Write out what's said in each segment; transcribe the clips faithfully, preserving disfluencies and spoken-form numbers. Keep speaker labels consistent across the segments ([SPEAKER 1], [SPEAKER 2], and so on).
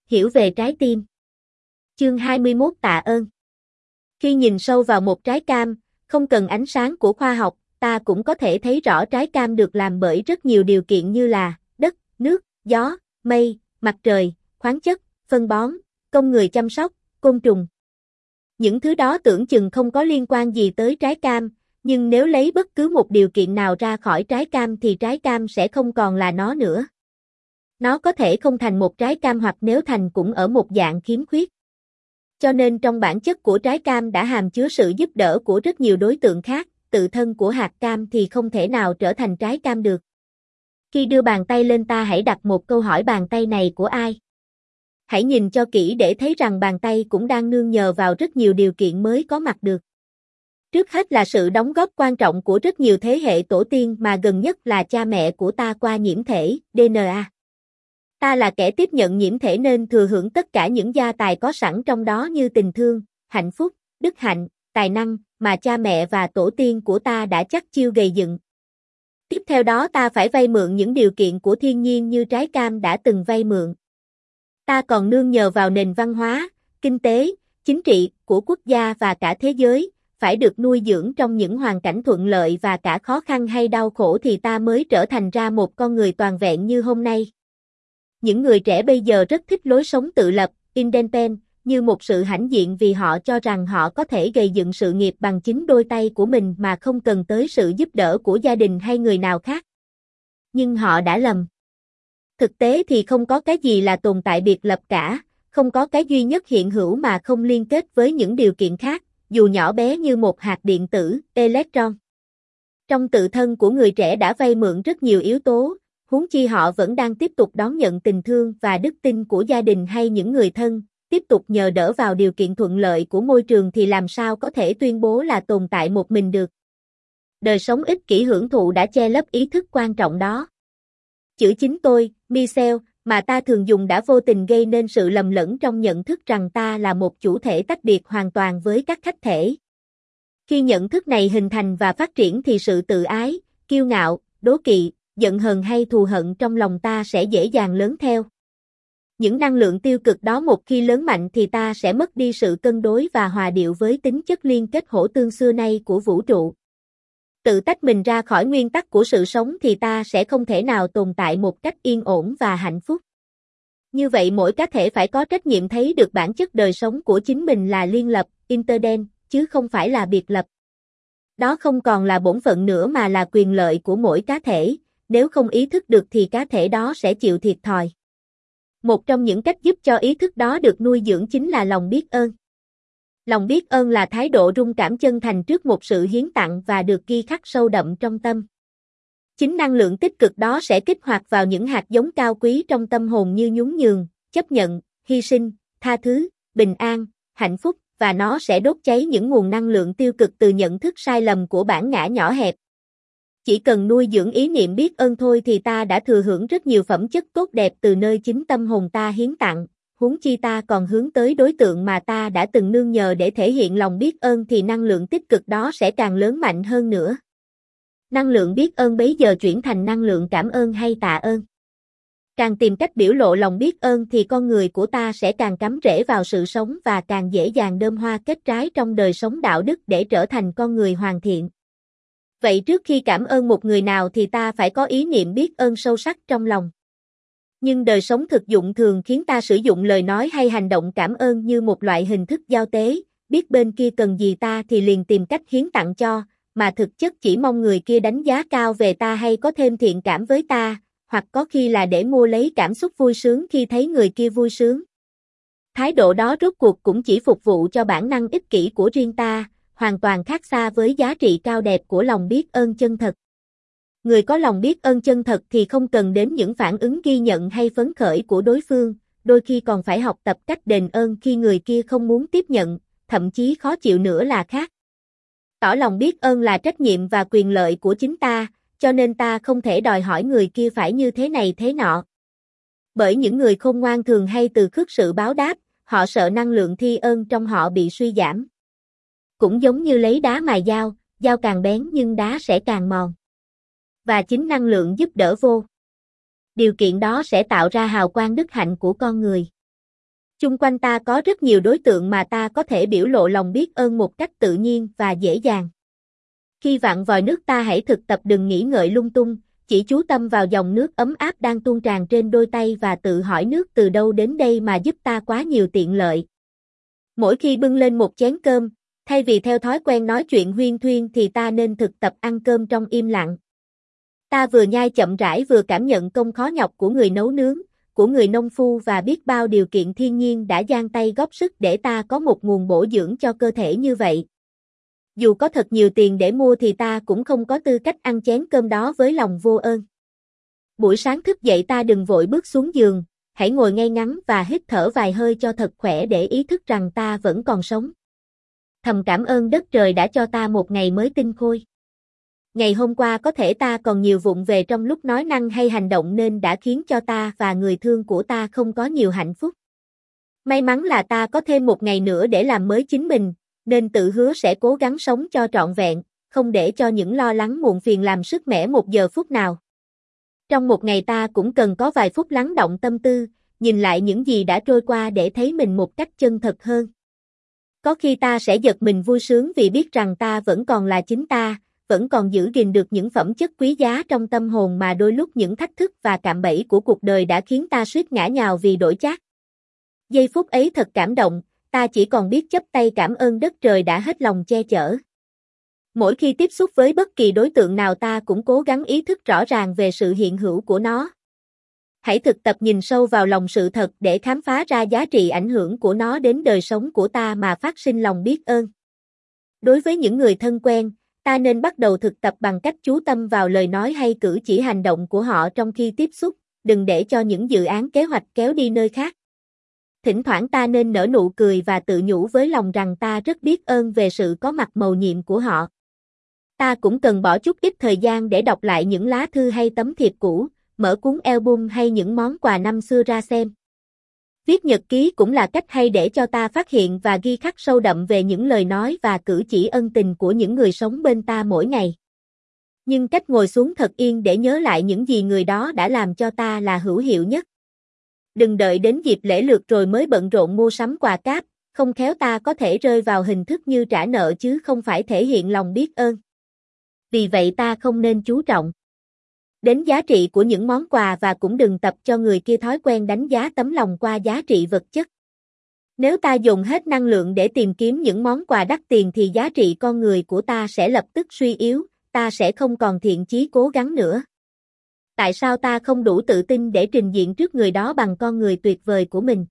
[SPEAKER 1] Hiểu về trái tim. Chương hai mươi mốt Tạ ơn. Khi nhìn sâu vào một trái cam, không cần ánh sáng của khoa học, ta cũng có thể thấy rõ trái cam được làm bởi rất nhiều điều kiện như là đất, nước, gió, mây, mặt trời, khoáng chất, phân bón, công người chăm sóc, côn trùng. Những thứ đó tưởng chừng không có liên quan gì tới trái cam, nhưng nếu lấy bất cứ một điều kiện nào ra khỏi trái cam thì trái cam sẽ không còn là nó nữa. Nó có thể không thành một trái cam hoặc nếu thành cũng ở một dạng khiếm khuyết. Cho nên trong bản chất của trái cam đã hàm chứa sự giúp đỡ của rất nhiều đối tượng khác, tự thân của hạt cam thì không thể nào trở thành trái cam được. Khi đưa bàn tay lên ta hãy đặt một câu hỏi: bàn tay này của ai? Hãy nhìn cho kỹ để thấy rằng bàn tay cũng đang nương nhờ vào rất nhiều điều kiện mới có mặt được. Trước hết là sự đóng góp quan trọng của rất nhiều thế hệ tổ tiên mà gần nhất là cha mẹ của ta qua nhiễm thể, đê en a. Ta là kẻ tiếp nhận nhiễm thể nên thừa hưởng tất cả những gia tài có sẵn trong đó như tình thương, hạnh phúc, đức hạnh, tài năng mà cha mẹ và tổ tiên của ta đã chắc chiêu gầy dựng. Tiếp theo đó ta phải vay mượn những điều kiện của thiên nhiên như trái cam đã từng vay mượn. Ta còn nương nhờ vào nền văn hóa, kinh tế, chính trị của quốc gia và cả thế giới, phải được nuôi dưỡng trong những hoàn cảnh thuận lợi và cả khó khăn hay đau khổ thì ta mới trở thành ra một con người toàn vẹn như hôm nay. Những người trẻ bây giờ rất thích lối sống tự lập, independent, như một sự hãnh diện vì họ cho rằng họ có thể gây dựng sự nghiệp bằng chính đôi tay của mình mà không cần tới sự giúp đỡ của gia đình hay người nào khác. Nhưng họ đã lầm. Thực tế thì không có cái gì là tồn tại biệt lập cả, không có cái duy nhất hiện hữu mà không liên kết với những điều kiện khác, dù nhỏ bé như một hạt điện tử, electron. Trong tự thân của người trẻ đã vay mượn rất nhiều yếu tố, huống chi họ vẫn đang tiếp tục đón nhận tình thương và đức tin của gia đình hay những người thân, tiếp tục nhờ đỡ vào điều kiện thuận lợi của môi trường thì làm sao có thể tuyên bố là tồn tại một mình được. Đời sống ích kỷ hưởng thụ đã che lấp ý thức quan trọng đó. Chữ chính tôi, Michel, mà ta thường dùng đã vô tình gây nên sự lầm lẫn trong nhận thức rằng ta là một chủ thể tách biệt hoàn toàn với các khách thể. Khi nhận thức này hình thành và phát triển thì sự tự ái, kiêu ngạo, đố kỵ, giận hờn hay thù hận trong lòng ta sẽ dễ dàng lớn theo. Những năng lượng tiêu cực đó một khi lớn mạnh thì ta sẽ mất đi sự cân đối và hòa điệu với tính chất liên kết hỗ tương xưa nay của vũ trụ. Tự tách mình ra khỏi nguyên tắc của sự sống thì ta sẽ không thể nào tồn tại một cách yên ổn và hạnh phúc. Như vậy mỗi cá thể phải có trách nhiệm thấy được bản chất đời sống của chính mình là liên lập, interdependent, chứ không phải là biệt lập. Đó không còn là bổn phận nữa mà là quyền lợi của mỗi cá thể, nếu không ý thức được thì cá thể đó sẽ chịu thiệt thòi. Một trong những cách giúp cho ý thức đó được nuôi dưỡng chính là lòng biết ơn. Lòng biết ơn là thái độ rung cảm chân thành trước một sự hiến tặng và được ghi khắc sâu đậm trong tâm. Chính năng lượng tích cực đó sẽ kích hoạt vào những hạt giống cao quý trong tâm hồn như nhún nhường, chấp nhận, hy sinh, tha thứ, bình an, hạnh phúc, và nó sẽ đốt cháy những nguồn năng lượng tiêu cực từ nhận thức sai lầm của bản ngã nhỏ hẹp. Chỉ cần nuôi dưỡng ý niệm biết ơn thôi thì ta đã thừa hưởng rất nhiều phẩm chất tốt đẹp từ nơi chính tâm hồn ta hiến tặng, huống chi ta còn hướng tới đối tượng mà ta đã từng nương nhờ để thể hiện lòng biết ơn thì năng lượng tích cực đó sẽ càng lớn mạnh hơn nữa. Năng lượng biết ơn bấy giờ chuyển thành năng lượng cảm ơn hay tạ ơn. Càng tìm cách biểu lộ lòng biết ơn thì con người của ta sẽ càng cắm rễ vào sự sống và càng dễ dàng đơm hoa kết trái trong đời sống đạo đức để trở thành con người hoàn thiện. Vậy trước khi cảm ơn một người nào thì ta phải có ý niệm biết ơn sâu sắc trong lòng. Nhưng đời sống thực dụng thường khiến ta sử dụng lời nói hay hành động cảm ơn như một loại hình thức giao tế, biết bên kia cần gì ta thì liền tìm cách hiến tặng cho, mà thực chất chỉ mong người kia đánh giá cao về ta hay có thêm thiện cảm với ta, hoặc có khi là để mua lấy cảm xúc vui sướng khi thấy người kia vui sướng. Thái độ đó rốt cuộc cũng chỉ phục vụ cho bản năng ích kỷ của riêng ta, hoàn toàn khác xa với giá trị cao đẹp của lòng biết ơn chân thật. Người có lòng biết ơn chân thật thì không cần đến những phản ứng ghi nhận hay phấn khởi của đối phương, đôi khi còn phải học tập cách đền ơn khi người kia không muốn tiếp nhận, thậm chí khó chịu nữa là khác. Tỏ lòng biết ơn là trách nhiệm và quyền lợi của chính ta, cho nên ta không thể đòi hỏi người kia phải như thế này thế nọ. Bởi những người khôn ngoan thường hay từ khước sự báo đáp, họ sợ năng lượng thi ơn trong họ bị suy giảm. Cũng giống như lấy đá mài dao, dao càng bén nhưng đá sẽ càng mòn. Và chính năng lượng giúp đỡ vô điều kiện đó sẽ tạo ra hào quang đức hạnh của con người. Chung quanh ta có rất nhiều đối tượng mà ta có thể biểu lộ lòng biết ơn một cách tự nhiên và dễ dàng. Khi vặn vòi nước ta hãy thực tập đừng nghĩ ngợi lung tung, chỉ chú tâm vào dòng nước ấm áp đang tuôn tràn trên đôi tay và tự hỏi nước từ đâu đến đây mà giúp ta quá nhiều tiện lợi. Mỗi khi bưng lên một chén cơm, thay vì theo thói quen nói chuyện huyên thuyên thì ta nên thực tập ăn cơm trong im lặng. Ta vừa nhai chậm rãi vừa cảm nhận công khó nhọc của người nấu nướng, của người nông phu và biết bao điều kiện thiên nhiên đã giang tay góp sức để ta có một nguồn bổ dưỡng cho cơ thể như vậy. Dù có thật nhiều tiền để mua thì ta cũng không có tư cách ăn chén cơm đó với lòng vô ơn. Buổi sáng thức dậy ta đừng vội bước xuống giường, hãy ngồi ngay ngắn và hít thở vài hơi cho thật khỏe để ý thức rằng ta vẫn còn sống. Thầm cảm ơn đất trời đã cho ta một ngày mới tinh khôi. Ngày hôm qua có thể ta còn nhiều vụng về trong lúc nói năng hay hành động nên đã khiến cho ta và người thương của ta không có nhiều hạnh phúc. May mắn là ta có thêm một ngày nữa để làm mới chính mình, nên tự hứa sẽ cố gắng sống cho trọn vẹn, không để cho những lo lắng muộn phiền làm sứt mẻ một giờ phút nào. Trong một ngày ta cũng cần có vài phút lắng động tâm tư, nhìn lại những gì đã trôi qua để thấy mình một cách chân thật hơn. Có khi ta sẽ giật mình vui sướng vì biết rằng ta vẫn còn là chính ta, vẫn còn giữ gìn được những phẩm chất quý giá trong tâm hồn mà đôi lúc những thách thức và cạm bẫy của cuộc đời đã khiến ta suýt ngã nhào vì đổi chác. Giây phút ấy thật cảm động, ta chỉ còn biết chắp tay cảm ơn đất trời đã hết lòng che chở. Mỗi khi tiếp xúc với bất kỳ đối tượng nào ta cũng cố gắng ý thức rõ ràng về sự hiện hữu của nó. Hãy thực tập nhìn sâu vào lòng sự thật để khám phá ra giá trị ảnh hưởng của nó đến đời sống của ta mà phát sinh lòng biết ơn. Đối với những người thân quen, ta nên bắt đầu thực tập bằng cách chú tâm vào lời nói hay cử chỉ hành động của họ trong khi tiếp xúc, đừng để cho những dự án kế hoạch kéo đi nơi khác. Thỉnh thoảng ta nên nở nụ cười và tự nhủ với lòng rằng ta rất biết ơn về sự có mặt mầu nhiệm của họ. Ta cũng cần bỏ chút ít thời gian để đọc lại những lá thư hay tấm thiệp cũ, mở cuốn album hay những món quà năm xưa ra xem. Viết nhật ký cũng là cách hay để cho ta phát hiện và ghi khắc sâu đậm về những lời nói và cử chỉ ân tình của những người sống bên ta mỗi ngày. Nhưng cách ngồi xuống thật yên để nhớ lại những gì người đó đã làm cho ta là hữu hiệu nhất. Đừng đợi đến dịp lễ lượt rồi mới bận rộn mua sắm quà cáp, không khéo ta có thể rơi vào hình thức như trả nợ chứ không phải thể hiện lòng biết ơn. Vì vậy ta không nên chú trọng đến giá trị của những món quà và cũng đừng tập cho người kia thói quen đánh giá tấm lòng qua giá trị vật chất. Nếu ta dùng hết năng lượng để tìm kiếm những món quà đắt tiền thì giá trị con người của ta sẽ lập tức suy yếu, ta sẽ không còn thiện chí cố gắng nữa. Tại sao ta không đủ tự tin để trình diện trước người đó bằng con người tuyệt vời của mình?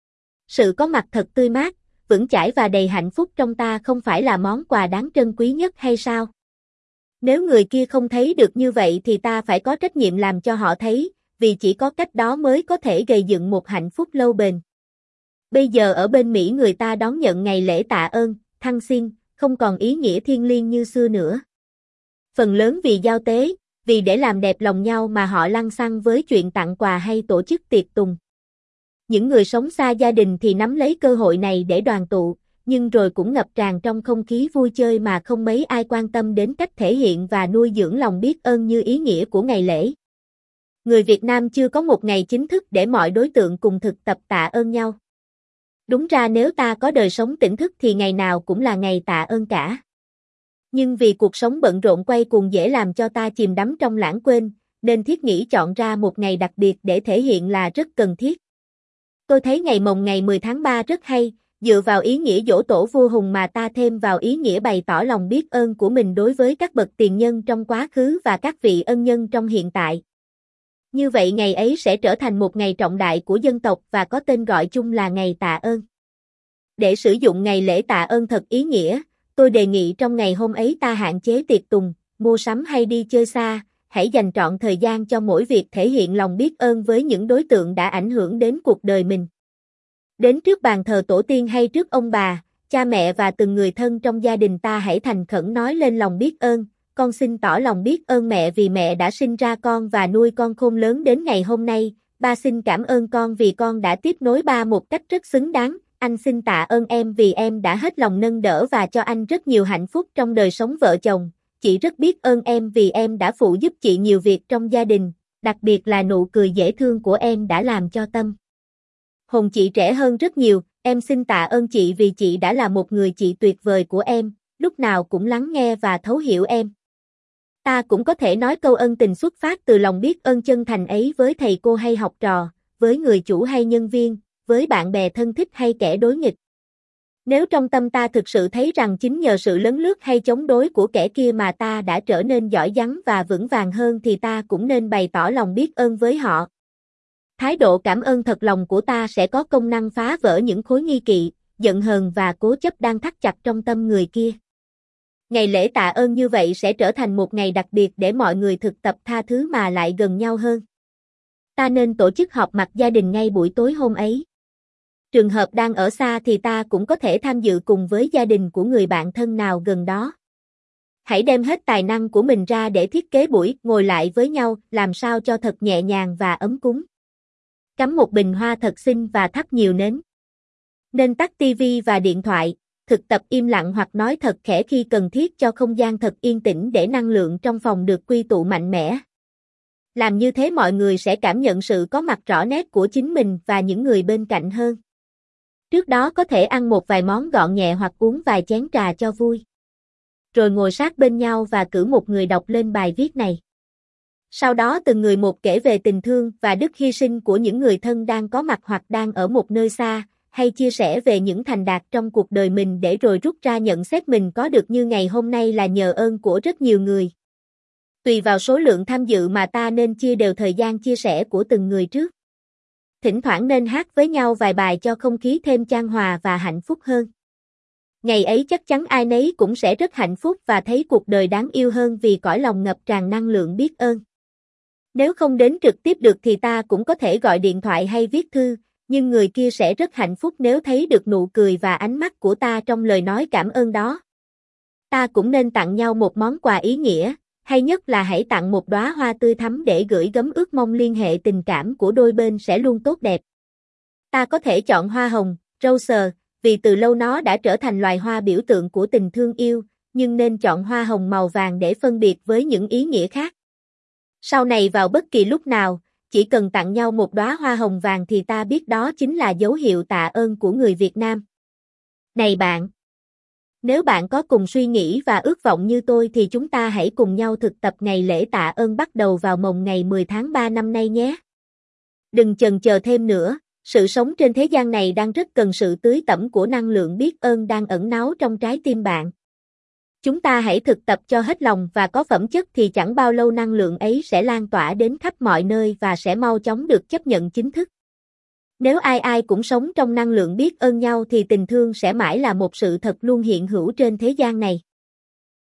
[SPEAKER 1] Sự có mặt thật tươi mát, vững chãi và đầy hạnh phúc trong ta không phải là món quà đáng trân quý nhất hay sao? Nếu người kia không thấy được như vậy thì ta phải có trách nhiệm làm cho họ thấy, vì chỉ có cách đó mới có thể gây dựng một hạnh phúc lâu bền. Bây giờ ở bên Mỹ người ta đón nhận ngày lễ tạ ơn, Thanksgiving, không còn ý nghĩa thiêng liêng như xưa nữa. Phần lớn vì giao tế, vì để làm đẹp lòng nhau mà họ lăng xăng với chuyện tặng quà hay tổ chức tiệc tùng. Những người sống xa gia đình thì nắm lấy cơ hội này để đoàn tụ, nhưng rồi cũng ngập tràn trong không khí vui chơi mà không mấy ai quan tâm đến cách thể hiện và nuôi dưỡng lòng biết ơn như ý nghĩa của ngày lễ. Người Việt Nam chưa có một ngày chính thức để mọi đối tượng cùng thực tập tạ ơn nhau. Đúng ra nếu ta có đời sống tỉnh thức thì ngày nào cũng là ngày tạ ơn cả. Nhưng vì cuộc sống bận rộn quay cuồng dễ làm cho ta chìm đắm trong lãng quên, nên thiết nghĩ chọn ra một ngày đặc biệt để thể hiện là rất cần thiết. Tôi thấy ngày mồng ngày mười tháng ba rất hay, dựa vào ý nghĩa giỗ tổ vua Hùng mà ta thêm vào ý nghĩa bày tỏ lòng biết ơn của mình đối với các bậc tiền nhân trong quá khứ và các vị ân nhân trong hiện tại. Như vậy ngày ấy sẽ trở thành một ngày trọng đại của dân tộc và có tên gọi chung là ngày tạ ơn. Để sử dụng ngày lễ tạ ơn thật ý nghĩa, tôi đề nghị trong ngày hôm ấy ta hạn chế tiệc tùng, mua sắm hay đi chơi xa, hãy dành trọn thời gian cho mỗi việc thể hiện lòng biết ơn với những đối tượng đã ảnh hưởng đến cuộc đời mình. Đến trước bàn thờ tổ tiên hay trước ông bà, cha mẹ và từng người thân trong gia đình ta hãy thành khẩn nói lên lòng biết ơn. Con xin tỏ lòng biết ơn mẹ vì mẹ đã sinh ra con và nuôi con khôn lớn đến ngày hôm nay. Ba xin cảm ơn con vì con đã tiếp nối ba một cách rất xứng đáng. Anh xin tạ ơn em vì em đã hết lòng nâng đỡ và cho anh rất nhiều hạnh phúc trong đời sống vợ chồng. Chị rất biết ơn em vì em đã phụ giúp chị nhiều việc trong gia đình, đặc biệt là nụ cười dễ thương của em đã làm cho tâm Hồng chị trẻ hơn rất nhiều, em xin tạ ơn chị vì chị đã là một người chị tuyệt vời của em, lúc nào cũng lắng nghe và thấu hiểu em. Ta cũng có thể nói câu ân tình xuất phát từ lòng biết ơn chân thành ấy với thầy cô hay học trò, với người chủ hay nhân viên, với bạn bè thân thích hay kẻ đối nghịch. Nếu trong tâm ta thực sự thấy rằng chính nhờ sự lấn lướt hay chống đối của kẻ kia mà ta đã trở nên giỏi giắng và vững vàng hơn thì ta cũng nên bày tỏ lòng biết ơn với họ. Thái độ cảm ơn thật lòng của ta sẽ có công năng phá vỡ những khối nghi kỵ, giận hờn và cố chấp đang thắt chặt trong tâm người kia. Ngày lễ tạ ơn như vậy sẽ trở thành một ngày đặc biệt để mọi người thực tập tha thứ mà lại gần nhau hơn. Ta nên tổ chức họp mặt gia đình ngay buổi tối hôm ấy. Trường hợp đang ở xa thì ta cũng có thể tham dự cùng với gia đình của người bạn thân nào gần đó. Hãy đem hết tài năng của mình ra để thiết kế buổi ngồi lại với nhau, làm sao cho thật nhẹ nhàng và ấm cúng. Cắm một bình hoa thật xinh và thắp nhiều nến. Nên tắt tivi và điện thoại, thực tập im lặng hoặc nói thật khẽ khi cần thiết cho không gian thật yên tĩnh để năng lượng trong phòng được quy tụ mạnh mẽ. Làm như thế mọi người sẽ cảm nhận sự có mặt rõ nét của chính mình và những người bên cạnh hơn. Trước đó có thể ăn một vài món gọn nhẹ hoặc uống vài chén trà cho vui. Rồi ngồi sát bên nhau và cử một người đọc lên bài viết này. Sau đó từng người một kể về tình thương và đức hy sinh của những người thân đang có mặt hoặc đang ở một nơi xa, hay chia sẻ về những thành đạt trong cuộc đời mình để rồi rút ra nhận xét mình có được như ngày hôm nay là nhờ ơn của rất nhiều người. Tùy vào số lượng tham dự mà ta nên chia đều thời gian chia sẻ của từng người trước. Thỉnh thoảng nên hát với nhau vài bài cho không khí thêm chan hòa và hạnh phúc hơn. Ngày ấy chắc chắn ai nấy cũng sẽ rất hạnh phúc và thấy cuộc đời đáng yêu hơn vì cõi lòng ngập tràn năng lượng biết ơn. Nếu không đến trực tiếp được thì ta cũng có thể gọi điện thoại hay viết thư, nhưng người kia sẽ rất hạnh phúc nếu thấy được nụ cười và ánh mắt của ta trong lời nói cảm ơn đó. Ta cũng nên tặng nhau một món quà ý nghĩa, hay nhất là hãy tặng một đóa hoa tươi thắm để gửi gắm ước mong liên hệ tình cảm của đôi bên sẽ luôn tốt đẹp. Ta có thể chọn hoa hồng, rose, vì từ lâu nó đã trở thành loài hoa biểu tượng của tình thương yêu, nhưng nên chọn hoa hồng màu vàng để phân biệt với những ý nghĩa khác. Sau này vào bất kỳ lúc nào, chỉ cần tặng nhau một đóa hoa hồng vàng thì ta biết đó chính là dấu hiệu tạ ơn của người Việt Nam. Này bạn! Nếu bạn có cùng suy nghĩ và ước vọng như tôi thì chúng ta hãy cùng nhau thực tập ngày lễ tạ ơn bắt đầu vào mồng ngày mười tháng ba năm nay nhé. Đừng chần chờ thêm nữa, sự sống trên thế gian này đang rất cần sự tưới tẩm của năng lượng biết ơn đang ẩn náu trong trái tim bạn. Chúng ta hãy thực tập cho hết lòng và có phẩm chất thì chẳng bao lâu năng lượng ấy sẽ lan tỏa đến khắp mọi nơi và sẽ mau chóng được chấp nhận chính thức. Nếu ai ai cũng sống trong năng lượng biết ơn nhau thì tình thương sẽ mãi là một sự thật luôn hiện hữu trên thế gian này.